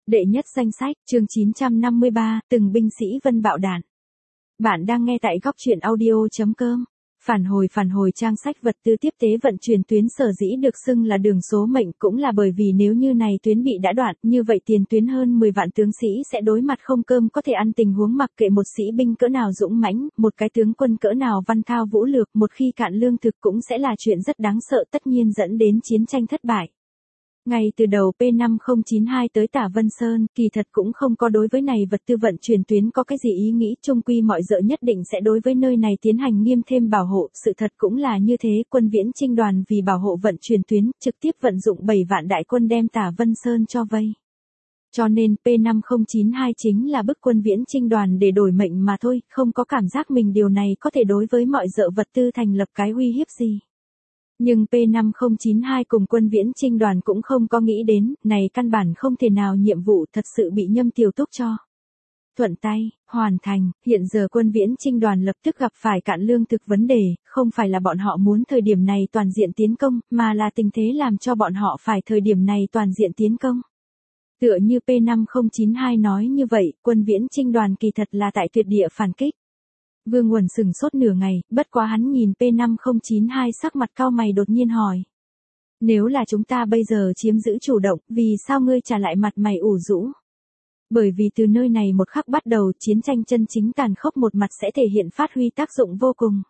Đệ nhất danh sách, chương 953, từng binh sĩ vân bạo đạn. Bạn đang nghe tại góc truyện audio.com. Phản hồi trang sách vật tư tiếp tế vận chuyển tuyến sở dĩ được xưng là đường số mệnh cũng là bởi vì nếu như này tuyến bị đã đoạn, như vậy tiền tuyến hơn 10 vạn tướng sĩ sẽ đối mặt không cơm có thể ăn tình huống mặc kệ một sĩ binh cỡ nào dũng mãnh, một cái tướng quân cỡ nào văn thao vũ lược, một khi cạn lương thực cũng sẽ là chuyện rất đáng sợ, tất nhiên dẫn đến chiến tranh thất bại. Ngay từ đầu P5092 tới Tả Vân Sơn, kỳ thật cũng không có đối với này vật tư vận chuyển tuyến có cái gì ý nghĩ, chung quy mọi dợ nhất định sẽ đối với nơi này tiến hành nghiêm thêm bảo hộ, sự thật cũng là như thế, quân Viễn Chinh đoàn vì bảo hộ vận chuyển tuyến, trực tiếp vận dụng 7 vạn đại quân đem Tả Vân Sơn cho vây. Cho nên P5092 chính là bức quân Viễn Chinh đoàn để đổi mệnh mà thôi, không có cảm giác mình điều này có thể đối với mọi dợ vật tư thành lập cái uy hiếp gì. Nhưng P5092 cùng quân Viễn Chinh đoàn cũng không có nghĩ đến, này căn bản không thể nào nhiệm vụ thật sự bị Nhâm Tiểu Túc cho thuận tay, hoàn thành, hiện giờ quân Viễn Chinh đoàn lập tức gặp phải cạn lương thực vấn đề, không phải là bọn họ muốn thời điểm này toàn diện tiến công, mà là tình thế làm cho bọn họ phải thời điểm này toàn diện tiến công. Tựa như P5092 nói như vậy, quân Viễn Chinh đoàn kỳ thật là tại tuyệt địa phản kích. Vương Uẩn sừng sốt nửa ngày, bất quá hắn nhìn P5092 sắc mặt cau mày đột nhiên hỏi. Nếu là chúng ta bây giờ chiếm giữ chủ động, vì sao ngươi trả lại mặt mày ủ rũ? Bởi vì từ nơi này một khắc bắt đầu, chiến tranh chân chính tàn khốc một mặt sẽ thể hiện phát huy tác dụng vô cùng.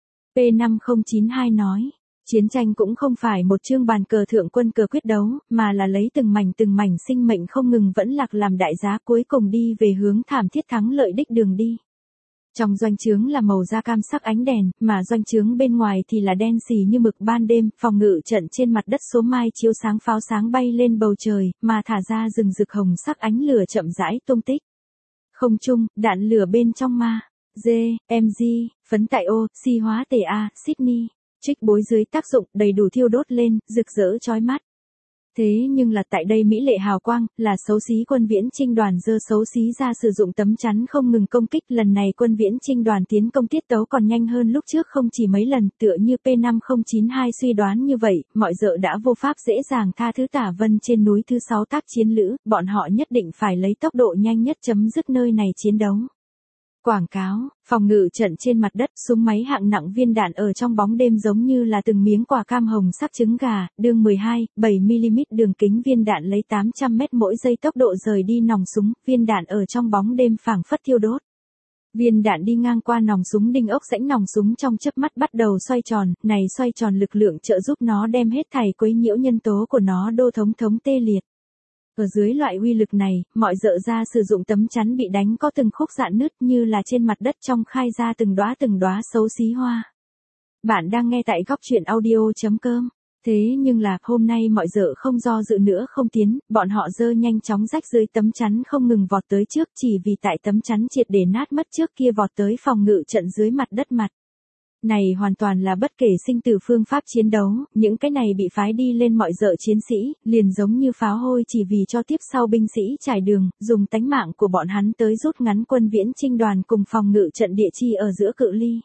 P5092 nói, chiến tranh cũng không phải một chương bàn cờ thượng quân cờ quyết đấu, mà là lấy từng mảnh sinh mệnh không ngừng vẫn lạc làm đại giá cuối cùng đi về hướng thảm thiết thắng lợi đích đường đi. Trong doanh trướng là màu da cam sắc ánh đèn, mà doanh trướng bên ngoài thì là đen xì như mực ban đêm, phòng ngự trận trên mặt đất số mai chiếu sáng pháo sáng bay lên bầu trời, mà thả ra rừng rực hồng sắc ánh lửa chậm rãi tung tích. Không trung, đạn lửa bên trong ma, G, MG, phấn tại ô, si hóa tề A, Sydney, trích bối dưới tác dụng đầy đủ thiêu đốt lên, rực rỡ chói mắt. Thế nhưng là tại đây mỹ lệ hào quang, là xấu xí quân Viễn Chinh đoàn dơ xấu xí ra sử dụng tấm chắn không ngừng công kích, lần này quân Viễn Chinh đoàn tiến công tiết tấu còn nhanh hơn lúc trước không chỉ mấy lần, tựa như P5092 suy đoán như vậy, mọi dợ đã vô pháp dễ dàng tha thứ Tả Vân trên núi thứ 6 tác chiến lữ, bọn họ nhất định phải lấy tốc độ nhanh nhất chấm dứt nơi này chiến đấu. Quảng cáo, phòng ngự trận trên mặt đất, súng máy hạng nặng viên đạn ở trong bóng đêm giống như là từng miếng quả cam hồng sắc trứng gà, đường 12, 7mm đường kính viên đạn lấy 800m mỗi giây tốc độ rời đi nòng súng, viên đạn ở trong bóng đêm phảng phất thiêu đốt. Viên đạn đi ngang qua nòng súng đinh ốc rãnh nòng súng trong chớp mắt bắt đầu xoay tròn, này xoay tròn lực lượng trợ giúp nó đem hết thảy quấy nhiễu nhân tố của nó đô thống tê liệt. Ở dưới loại uy lực này, mọi dợ ra sử dụng tấm chắn bị đánh có từng khúc rạn nứt như là trên mặt đất trong khai ra từng đóa xấu xí hoa. Bạn đang nghe tại góc truyện audio.com. Thế nhưng là, hôm nay mọi dợ không do dự nữa không tiến, bọn họ dơ nhanh chóng rách dưới tấm chắn không ngừng vọt tới trước chỉ vì tại tấm chắn triệt để nát mất trước kia vọt tới phòng ngự trận dưới mặt đất mặt. Này hoàn toàn là bất kể sinh tử phương pháp chiến đấu, những cái này bị phái đi lên mọi dợ chiến sĩ, liền giống như pháo hôi chỉ vì cho tiếp sau binh sĩ trải đường, dùng tánh mạng của bọn hắn tới rút ngắn quân Viễn Chinh đoàn cùng phòng ngự trận địa chi ở giữa cự ly.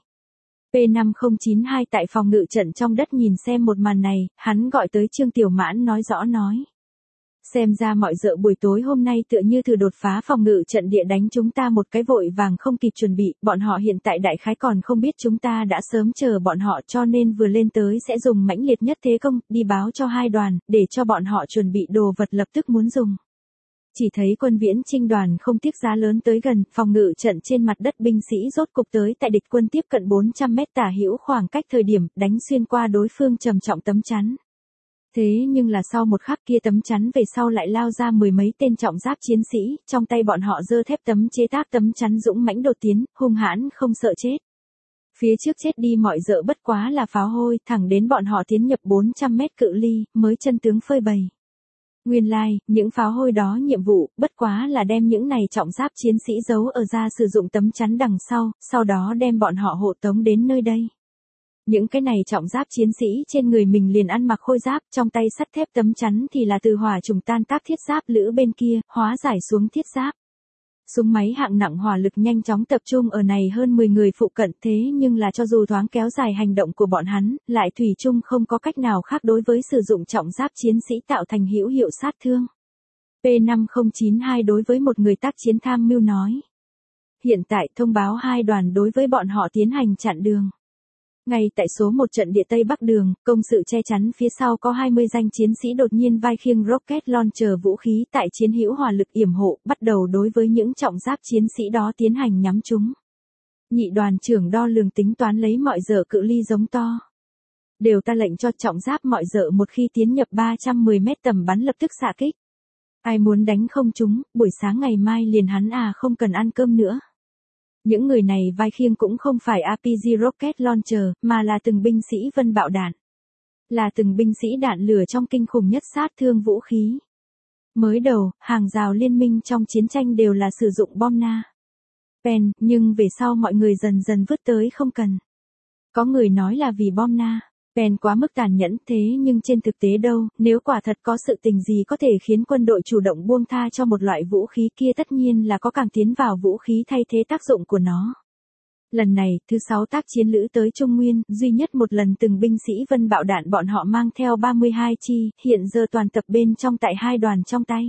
P5092 tại phòng ngự trận trong đất nhìn xem một màn này, hắn gọi tới Trương Tiểu Mãn nói rõ nói. Xem ra mọi dợ buổi tối hôm nay tựa như thử đột phá phòng ngự trận địa đánh chúng ta một cái vội vàng không kịp chuẩn bị, bọn họ hiện tại đại khái còn không biết chúng ta đã sớm chờ bọn họ cho nên vừa lên tới sẽ dùng mãnh liệt nhất thế công, đi báo cho hai đoàn, để cho bọn họ chuẩn bị đồ vật lập tức muốn dùng. Chỉ thấy quân Viễn Chinh đoàn không tiếc giá lớn tới gần, phòng ngự trận trên mặt đất binh sĩ rốt cục tới tại địch quân tiếp cận 400m tả hữu khoảng cách thời điểm, đánh xuyên qua đối phương trầm trọng tấm chắn. Thế nhưng là sau một khắc kia tấm chắn về sau lại lao ra mười mấy tên trọng giáp chiến sĩ, trong tay bọn họ giơ thép tấm chế tác tấm chắn dũng mãnh đột tiến, hung hãn không sợ chết. Phía trước chết đi mọi dợ bất quá là pháo hôi, thẳng đến bọn họ tiến nhập 400m cự ly, mới chân tướng phơi bày. Nguyên lai, những pháo hôi đó nhiệm vụ, bất quá là đem những này trọng giáp chiến sĩ giấu ở ra sử dụng tấm chắn đằng sau đó đem bọn họ hộ tống đến nơi đây. Những cái này trọng giáp chiến sĩ trên người mình liền ăn mặc khôi giáp, trong tay sắt thép tấm chắn thì là từ hỏa trùng tan tác thiết giáp lữ bên kia, hóa giải xuống thiết giáp. Súng máy hạng nặng hỏa lực nhanh chóng tập trung ở này hơn 10 người phụ cận, thế nhưng là cho dù thoáng kéo dài hành động của bọn hắn, lại thủy chung không có cách nào khác đối với sử dụng trọng giáp chiến sĩ tạo thành hữu hiệu sát thương. P5092 đối với một người tác chiến tham mưu nói. Hiện tại thông báo hai đoàn đối với bọn họ tiến hành chặn đường. Ngay tại số 1 trận địa Tây Bắc đường, công sự che chắn phía sau có 20 danh chiến sĩ đột nhiên vai khiêng rocket launcher vũ khí tại chiến hữu hỏa lực yểm hộ, bắt đầu đối với những trọng giáp chiến sĩ đó tiến hành nhắm chúng. Nhị đoàn trưởng đo lường tính toán lấy mọi dở cự ly giống to. Đều ta lệnh cho trọng giáp mọi dở một khi tiến nhập 310 mét tầm bắn lập tức xạ kích. Ai muốn đánh không chúng, buổi sáng ngày mai liền hắn không cần ăn cơm nữa. Những người này vai khiêng cũng không phải RPG rocket launcher, mà là từng binh sĩ vân bạo đạn. Là từng binh sĩ đạn lửa trong kinh khủng nhất sát thương vũ khí. Mới đầu, hàng rào liên minh trong chiến tranh đều là sử dụng bom na. Pen, nhưng về sau mọi người dần dần vứt tới không cần. Có người nói là vì bom na. Pen quá mức tàn nhẫn thế nhưng trên thực tế đâu, nếu quả thật có sự tình gì có thể khiến quân đội chủ động buông tha cho một loại vũ khí kia tất nhiên là có càng tiến vào vũ khí thay thế tác dụng của nó. Lần này, thứ 6 tác chiến lữ tới Trung Nguyên, duy nhất một lần từng binh sĩ vân bạo đạn bọn họ mang theo 32 chi, hiện giờ toàn tập bên trong tại hai đoàn trong tay.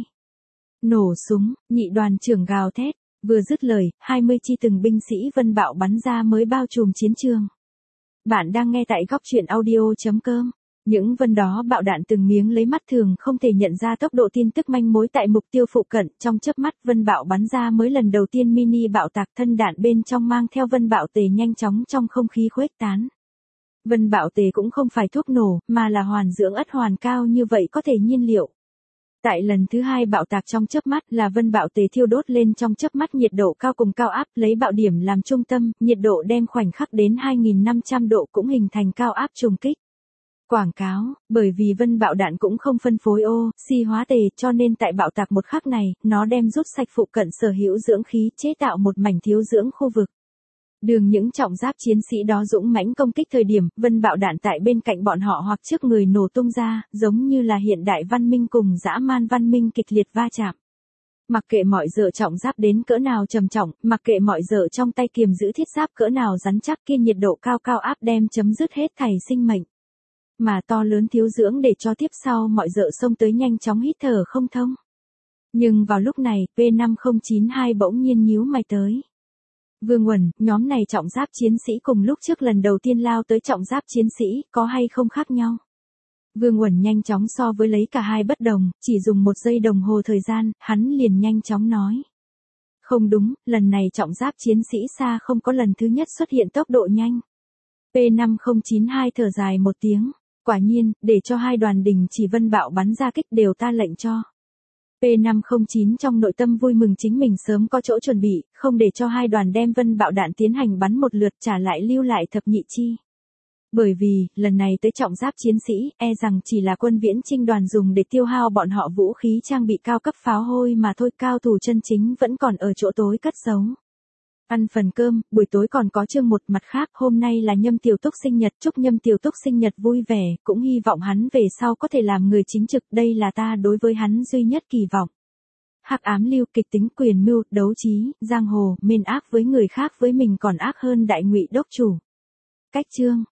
Nổ súng, nhị đoàn trưởng gào thét, vừa dứt lời, 20 chi từng binh sĩ vân bạo bắn ra mới bao trùm chiến trường. Bạn đang nghe tại góc truyện audio.com. Những vân đó bạo đạn từng miếng lấy mắt thường không thể nhận ra tốc độ tin tức manh mối tại mục tiêu phụ cận, trong chớp mắt vân bạo bắn ra mới lần đầu tiên mini bạo tạc thân đạn bên trong mang theo vân bạo tề nhanh chóng trong không khí khuếch tán. Vân bạo tề cũng không phải thuốc nổ, mà là hoàn dưỡng ất hoàn cao như vậy có thể nhiên liệu. Tại lần thứ 2 bạo tạc trong chớp mắt là vân bạo tề thiêu đốt lên trong chớp mắt nhiệt độ cao cùng cao áp lấy bạo điểm làm trung tâm, nhiệt độ đem khoảnh khắc đến 2500 độ cũng hình thành cao áp trùng kích. Quảng cáo, bởi vì vân bạo đạn cũng không phân phối oxy hóa tề cho nên tại bạo tạc một khắc này, nó đem rút sạch phụ cận sở hữu dưỡng khí chế tạo một mảnh thiếu dưỡng khu vực. Đường những trọng giáp chiến sĩ đó dũng mãnh công kích thời điểm, vân bạo đạn tại bên cạnh bọn họ hoặc trước người nổ tung ra, giống như là hiện đại văn minh cùng dã man văn minh kịch liệt va chạm. Mặc kệ mọi dở trọng giáp đến cỡ nào trầm trọng, mặc kệ mọi dở trong tay kiềm giữ thiết giáp cỡ nào rắn chắc kia nhiệt độ cao cao áp đem chấm dứt hết thảy sinh mệnh. Mà to lớn thiếu dưỡng để cho tiếp sau mọi dở xông tới nhanh chóng hít thở không thông. Nhưng vào lúc này, P5092 bỗng nhiên nhíu mày tới. Vương Uẩn, nhóm này trọng giáp chiến sĩ cùng lúc trước lần đầu tiên lao tới trọng giáp chiến sĩ, có hay không khác nhau? Vương Uẩn nhanh chóng so với lấy cả hai bất đồng, chỉ dùng 1 giây đồng hồ thời gian, hắn liền nhanh chóng nói. Không đúng, lần này trọng giáp chiến sĩ xa không có lần thứ nhất xuất hiện tốc độ nhanh. P5092 thở dài một tiếng. Quả nhiên, để cho hai đoàn đình chỉ vân bạo bắn ra kích đều ta lệnh cho. P509 trong nội tâm vui mừng chính mình sớm có chỗ chuẩn bị, không để cho hai đoàn đem vân bạo đạn tiến hành bắn một lượt trả lại lưu lại thập nhị chi. Bởi vì, lần này tới trọng giáp chiến sĩ, rằng chỉ là quân viễn chinh đoàn dùng để tiêu hao bọn họ vũ khí trang bị cao cấp pháo hôi mà thôi, cao thủ chân chính vẫn còn ở chỗ tối cất giấu. Ăn phần cơm, buổi tối còn có chương một mặt khác, hôm nay là Nhâm Tiểu Túc sinh nhật, chúc Nhâm Tiểu Túc sinh nhật vui vẻ, cũng hy vọng hắn về sau có thể làm người chính trực, đây là ta đối với hắn duy nhất kỳ vọng. Hắc ám lưu, kịch tính, quyền mưu, đấu trí, giang hồ, mên ác với người khác với mình còn ác hơn đại ngụy đốc chủ. Cách chương